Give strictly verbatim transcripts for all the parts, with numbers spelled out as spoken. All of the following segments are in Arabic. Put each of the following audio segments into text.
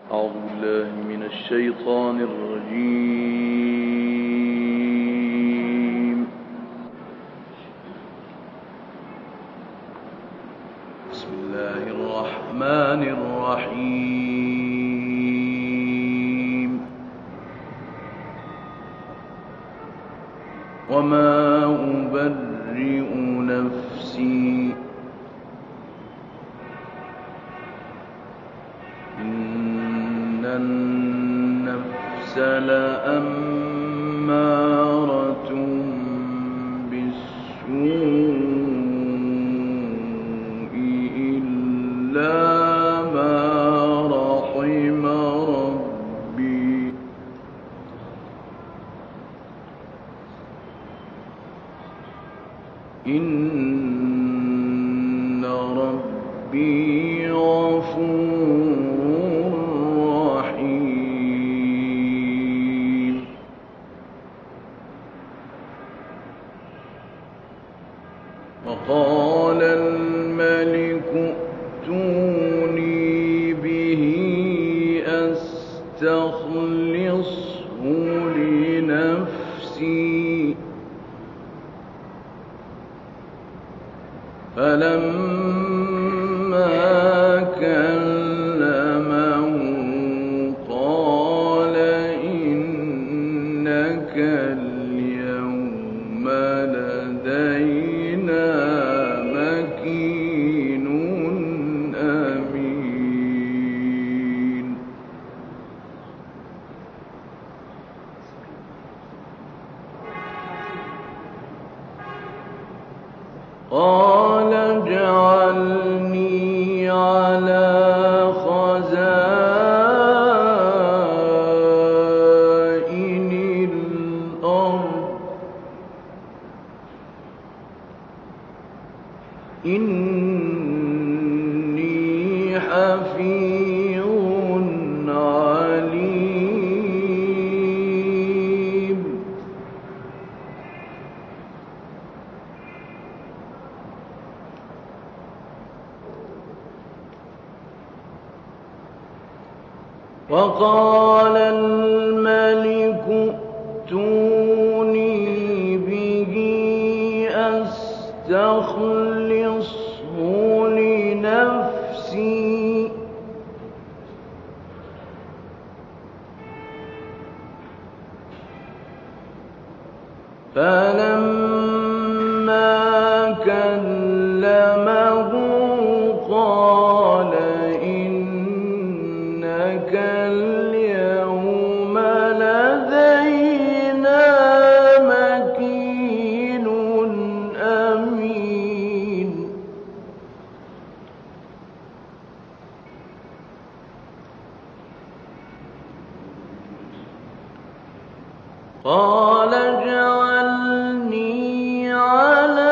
أعوذ بالله من الشيطان الرجيم. بسم الله الرحمن الرحيم. وما أبرئ نفسي إن النفس لأمارة بالسوء إلا ما رحم ربي إن ربي غفور رحيم. وقال الملك ائتوني به أستخلصه لنفسي فلما كلمه قال إنك اليوم لدينا مكين أمين. قال اجعلني على خزائن الأرض إني حفيظ عليم. وقال الملك ائتوني به أستخلصه لنفسي فلما كلمه قال إنك اليوم لدينا مكين أمين. قال اجعلني على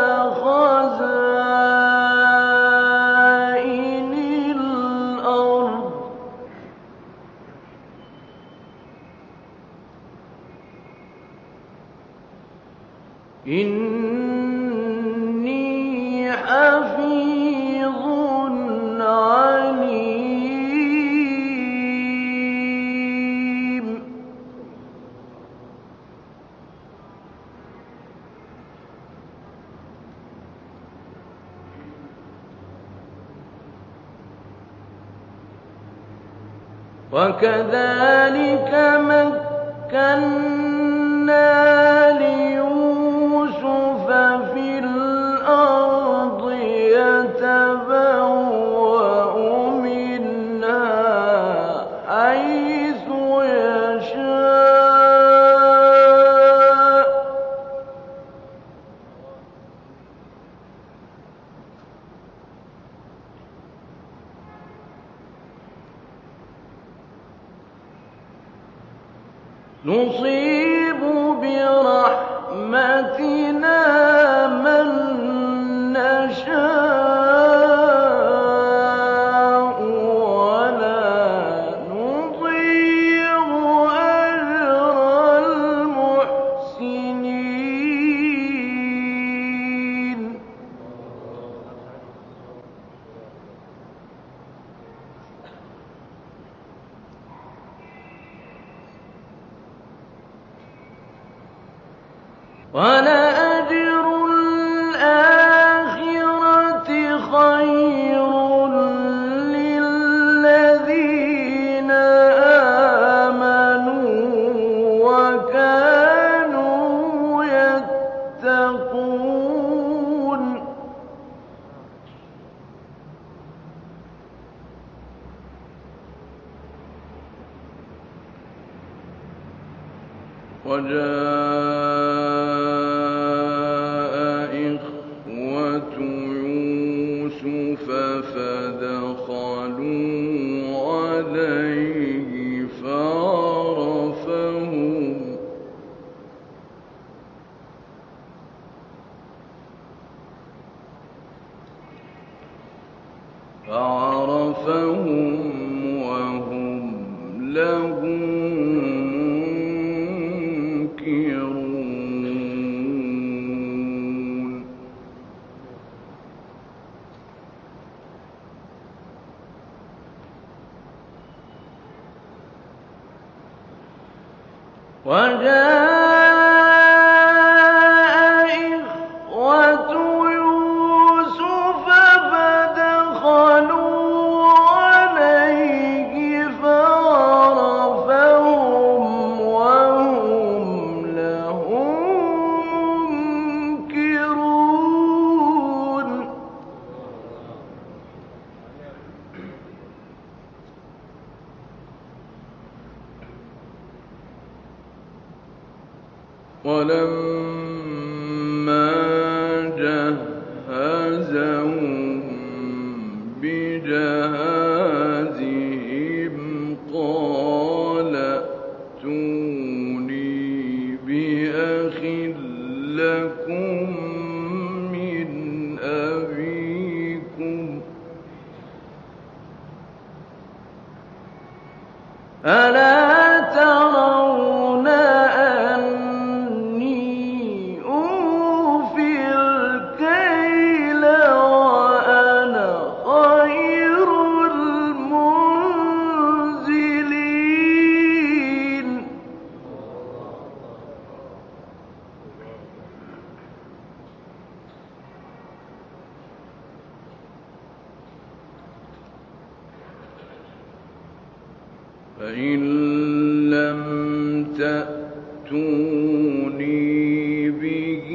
خزائن الأرض إني حفيظ عليم. وكذلك مكنا ليوسف في الأرض يتبوأ منها حيث يشاء نصيب برحمتنا من نشاء ولا نضيع أجر المحسنين. وَلَأَجْرُ الْآخِرَةِ خَيْرٌ لِّلَّذِينَ آمَنُوا وَكَانُوا يَتَّقُونَ وَجَاءَ إِخْوَةُ يُوسُفَ فَدَخَلُوا عَلَيْهِ فَعَرَفَهُمْ فَعَرَفَهُمْ وَهُمْ لَهُ مُنكِرُونَ وَجَاءَ إِخْوَةُ يُوسُفَ فَدَخَلُوا عَلَيْهِ فَعَرَفَهُمْ وَهُمْ لَهُ مُنكِرُونَ وَلَمَّا جَهَّزَهُم بِجَهَازِهِمْ قَالَ ائْتُونِي بِأَخٍ لَّكُم مِّنْ أَبِيكُمْ أَلَا تَرَوْنَ أَنِّي أُوفِي الْكَيْلَ وَأَنَا خَيْرُ الْمُنزِلِينَ فَإِن لَّمْ تَأْتُونِي بِهِ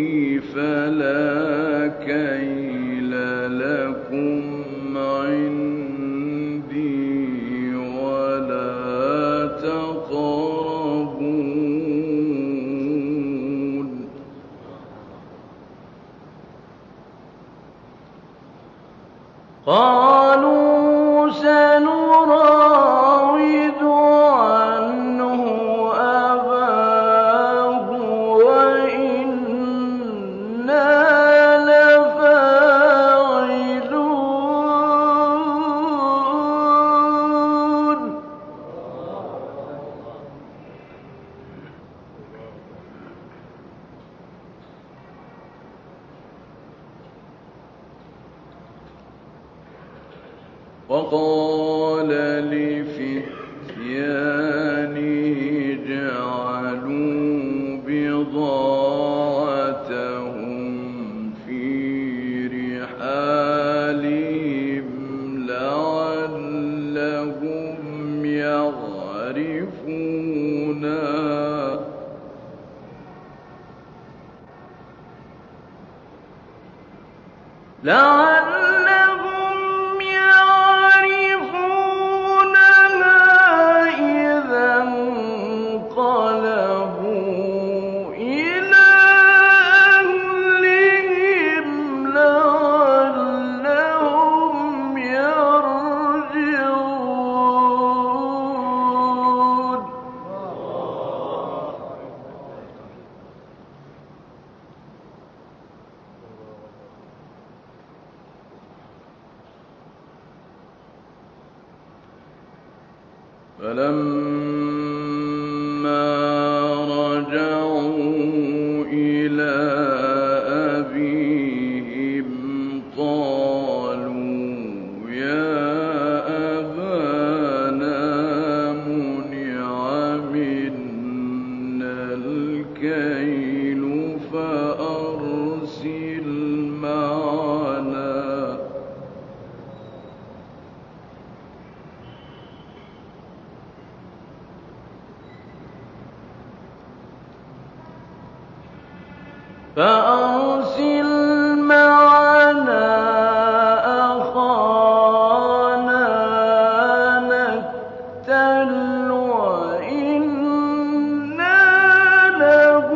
فَلَا كَيْلَ لَكُمْ عِندِي وَلَا تَقْرَبُونِ قَالُوا سَنُرَاوِدُ عَنْهُ أَبَاهُ وَإِنَّا لَفَاعِلُونَ وَقَالَ لِفِتْيَانِهِ اجْعَلُوا بِضَاعَتَهُمْ فِي رِحَالِهِمْ لَعَلَّهُمْ يَعْرِفُونَهَا لَعَلَّهُمْ يَعْرِفُونَهَا إِذَا انقَلَبُوا إِلَىٰ أَهْلِهِمْ لَعَلَّهُمْ يَرْجِعُونَ فَلَمَّا رَجَعُوا إِلَىٰ أَبِيهِمْ قَالُوا يَا أَبَانَا مُنِعَ مِنَّا الْكَيْلُ فأرسل معنا أخانا نكتل وإنا له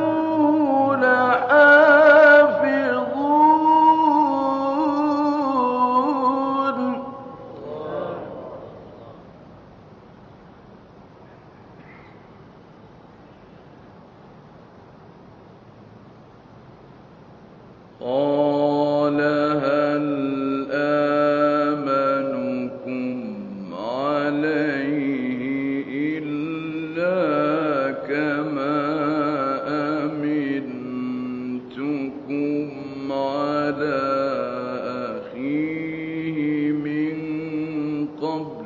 لحافظون. قال هل آمنكم عليه إلا كما أمنتكم على أخيه من قبل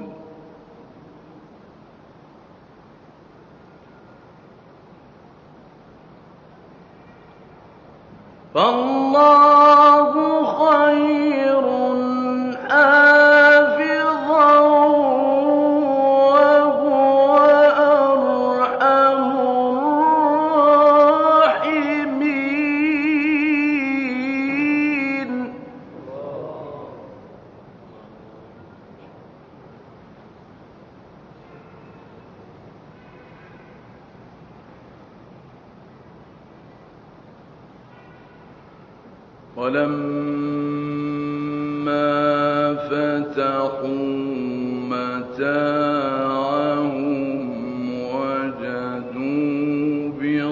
فالله خير حافظا وهو أرحم الراحمين. ولما فتحوا متاعهم وجدوا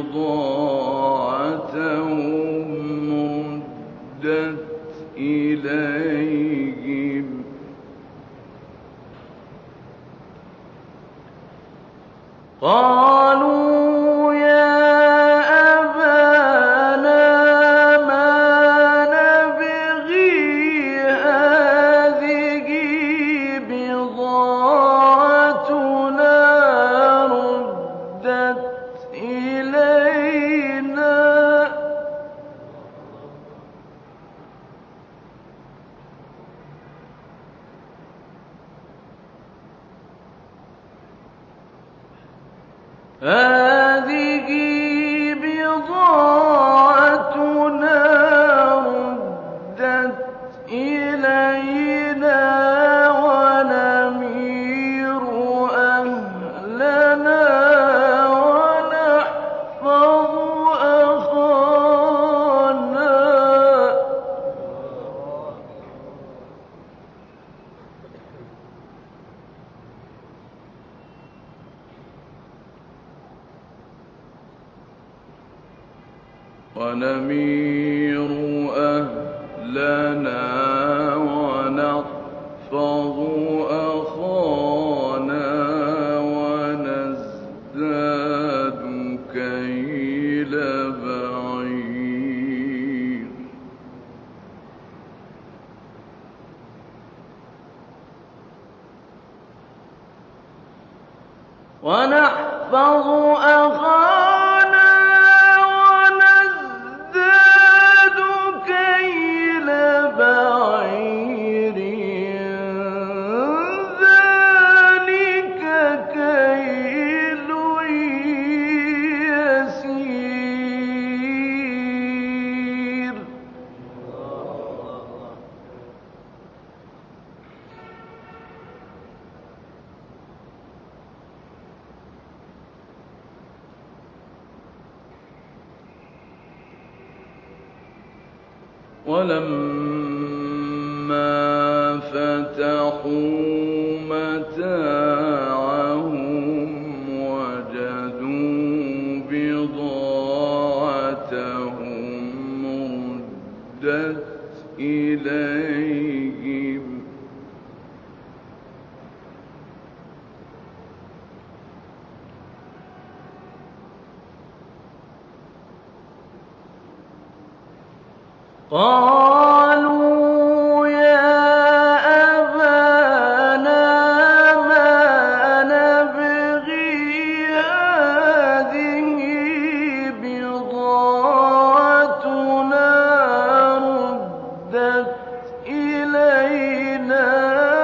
بضاعتهم ردت إليهم قالوا يا أبانا ما نبغي هذه بضاعتنا ردت إلينا هذه بضاعتنا ردت إلينا ونمير أهلنا ونحفظ أخانا. ونمير أهلنا ونحفظ أخانا ونزداد كيل بعير. ونحفظ أخانا ونزداد كيل بعير ذلك كيل يسير. ولما فتحوا متاعهم وجدوا بضاعتهم ردت إليهم قالوا يا أبانا ما نبغي هذه بضاعتنا ردت إلينا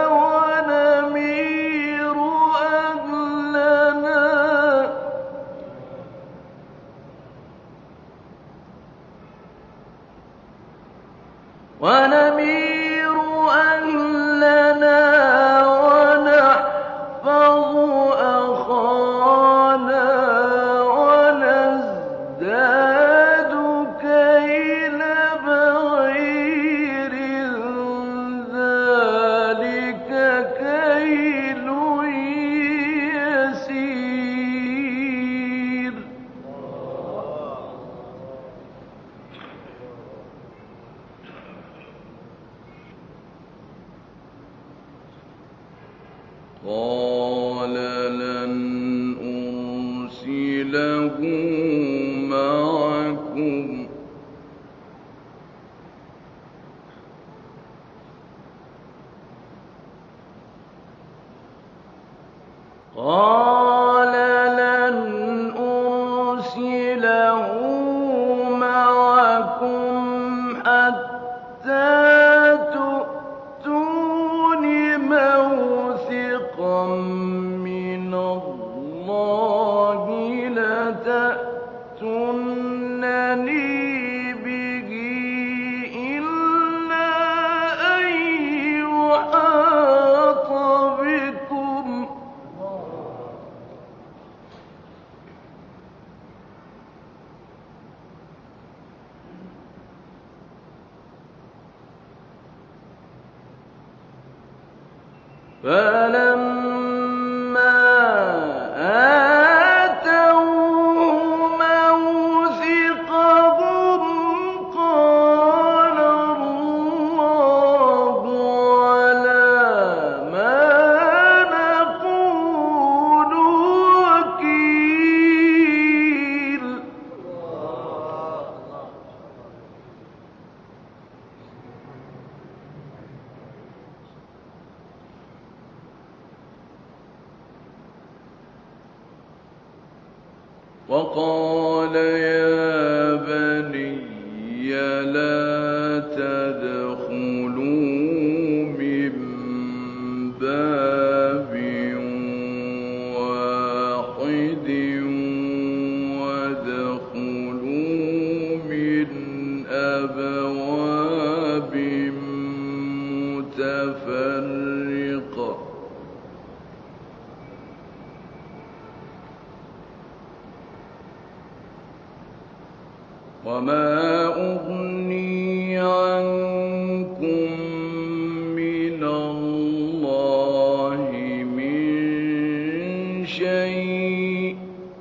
ونمير أهلنا قال لن أرسله معكم قال لن أرسله معكم حتى تؤتون موثقا من الله لتأتونني به إلا أن يحاط بكم فلما آتوه موثقهم قال الله على ما نقول وكيل. وقال يا بني لا تدخلوا من باب واحد وادخلوا من أبواب متفرقة وما أغني عنكم من الله من شيء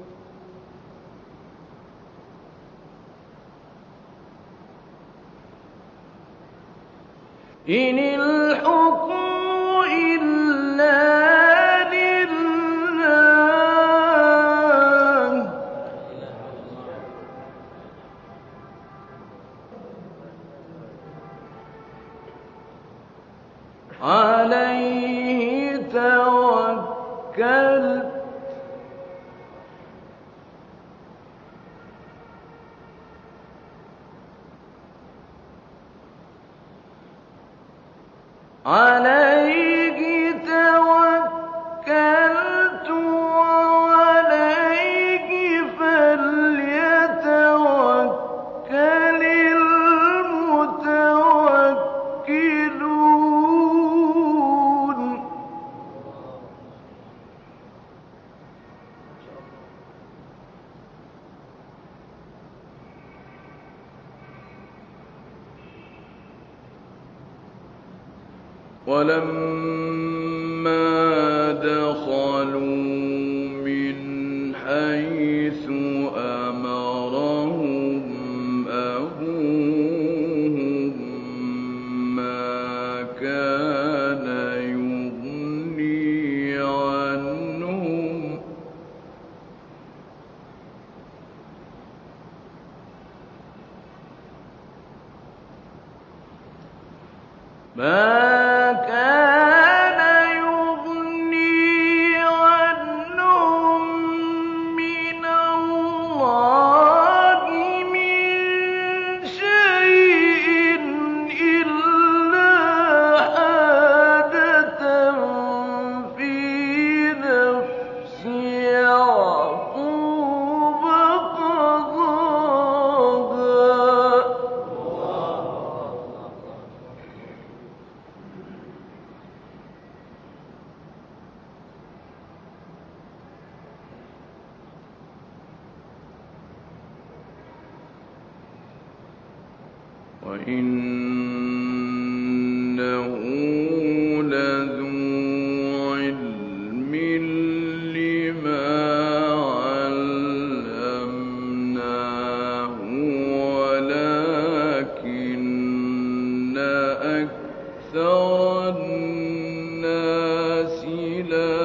إن الحكم إلا عليه توكلت عليه توكلت وعليه فليتوكل المتوكلون. ولما دخلوا من حيث أمرهم أبوهم ما كان يغني عنهم ما كان يغني عنهم من الله من شيء إلا حاجة في نفس يعقوب قضاها وإنه لذو علم لما علمناه ولكن أكثر الناس لا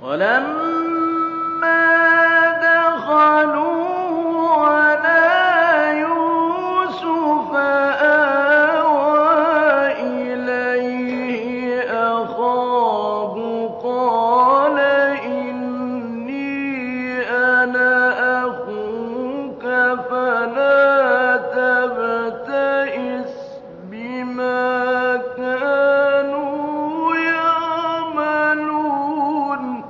وَلَمَّا دَخَلُوا عَلَىٰ يُوسُفَ آوَىٰ إِلَيْهِ أَخَاهُ قَالَ إِنِّي أَنَا أَخُوكَ فَلَا تَبْتَئِسْ بِمَا كَانُوا يَعْمَلُونَ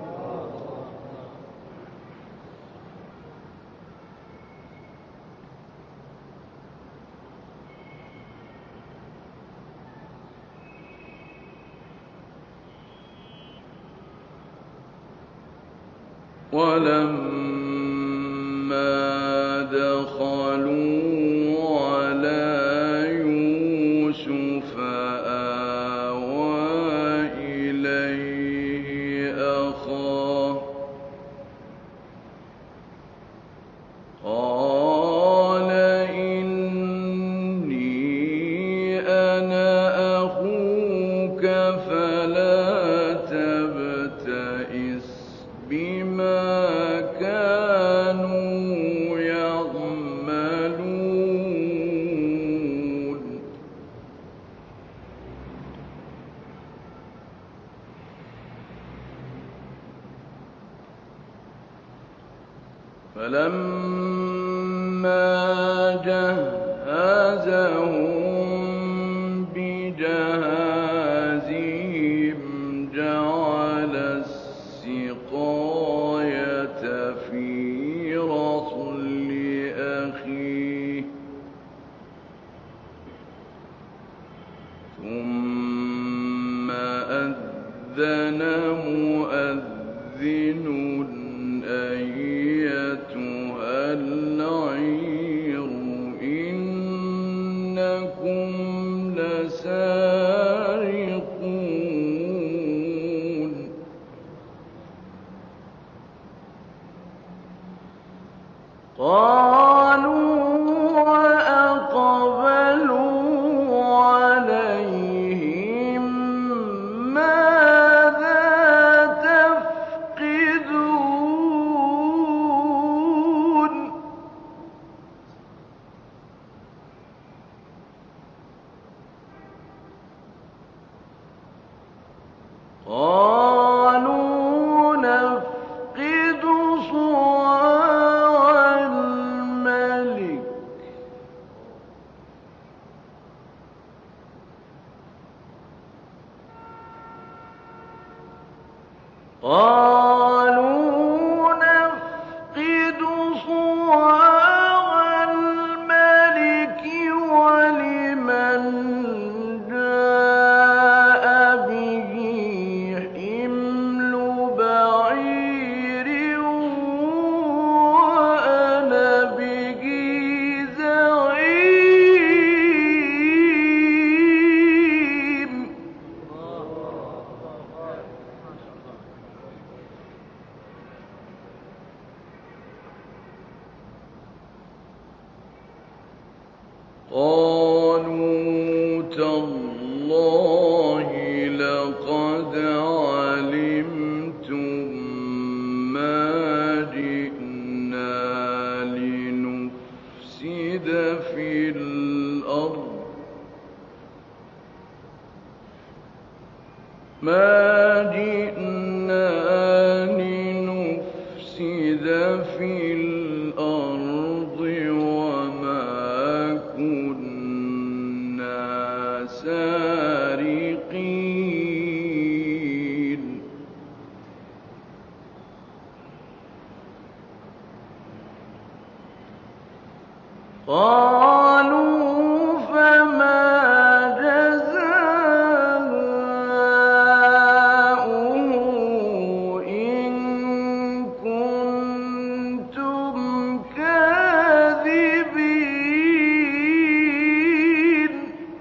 وَلَمَّا دَخَلُوا عَلَىٰ يُوسُفَ آوَىٰ إِلَيْهِ أَخَاهُ قَالَ إِنِّي أَنَا أَخُوكَ فَلَا تَبْتَئِسْ بِمَا كَانُوا يَعْمَلُونَ فَلَمَّا جَهَّزَهُم بِجَهَازِهِمْ جَعَلَ السِّقَايَةَ فِي رَحْلِ أَخِيهِ ثُمَّ أَذَّنَ مُؤَذِّنٌ أَيَّتُهَا الْعِيرُ إِنَّكُمْ لَسَارِقُونَ قَالُوا وَأَقْبَلُوا عَلَيْهِم مَّاذَا تَفْقِدُونَ قَالُوا نَفْقِدُ صُوَاعَ الْمَلِكِ قَالُوا نَفْقِدُ صُوَاعَ الْمَلِكِ وَلِمَنْ جَاءَ بِهِ حِمْلُ بَعِيرٍ وَأَنَا بِهِ زَعِيمٌ قَالُوا تَاللَّهِ لَقَدْ عَلِمْتُم مَّا جِئْنَا لِنُفْسِدَ فِي الْأَرْضِ مَا جِئْنَا لِنُفْسِدَ فِي الْأَرْضِ وَمَا كُنَّا سَارِقِينَ قَالُوا فَمَا جَزَاؤُهُ إِن كُنتُمْ كَاذِبِينَ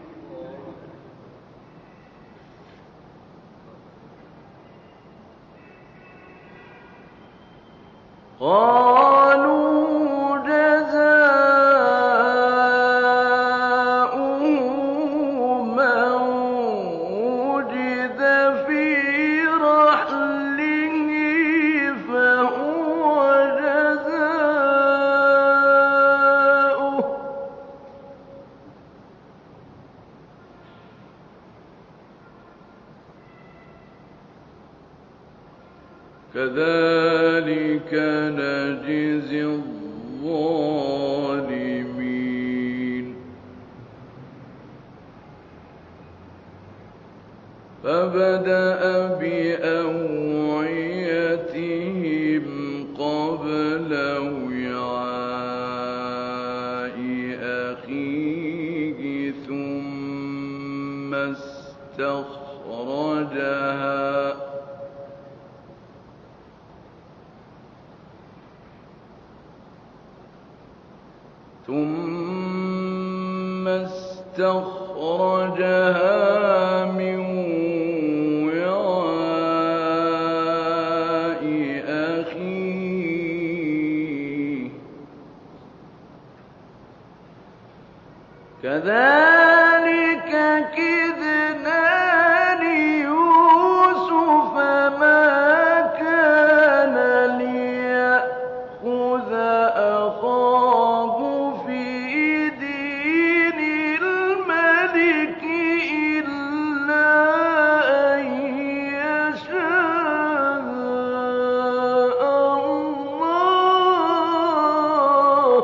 قَالُوا جَزَاؤُهُ مَن وُجِدَ فِي رَحْلِهِ كذلك نجزي الظالمين فبدأ بأوعيتهم قبل وعاء أخيه ثم استخرجها ثم استخرجها من وعاء أخيه كذلك كدنا ليوسف ما كان ليأخذ أخاه في دين الملك إلا أن يشاء الله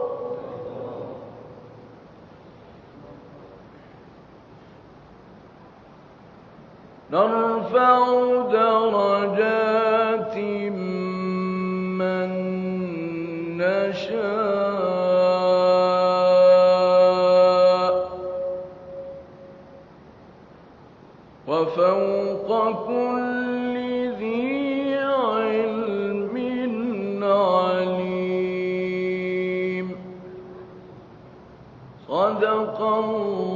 نرفع درجات من نشاء وفوق كل ذي علم عليم صدق الله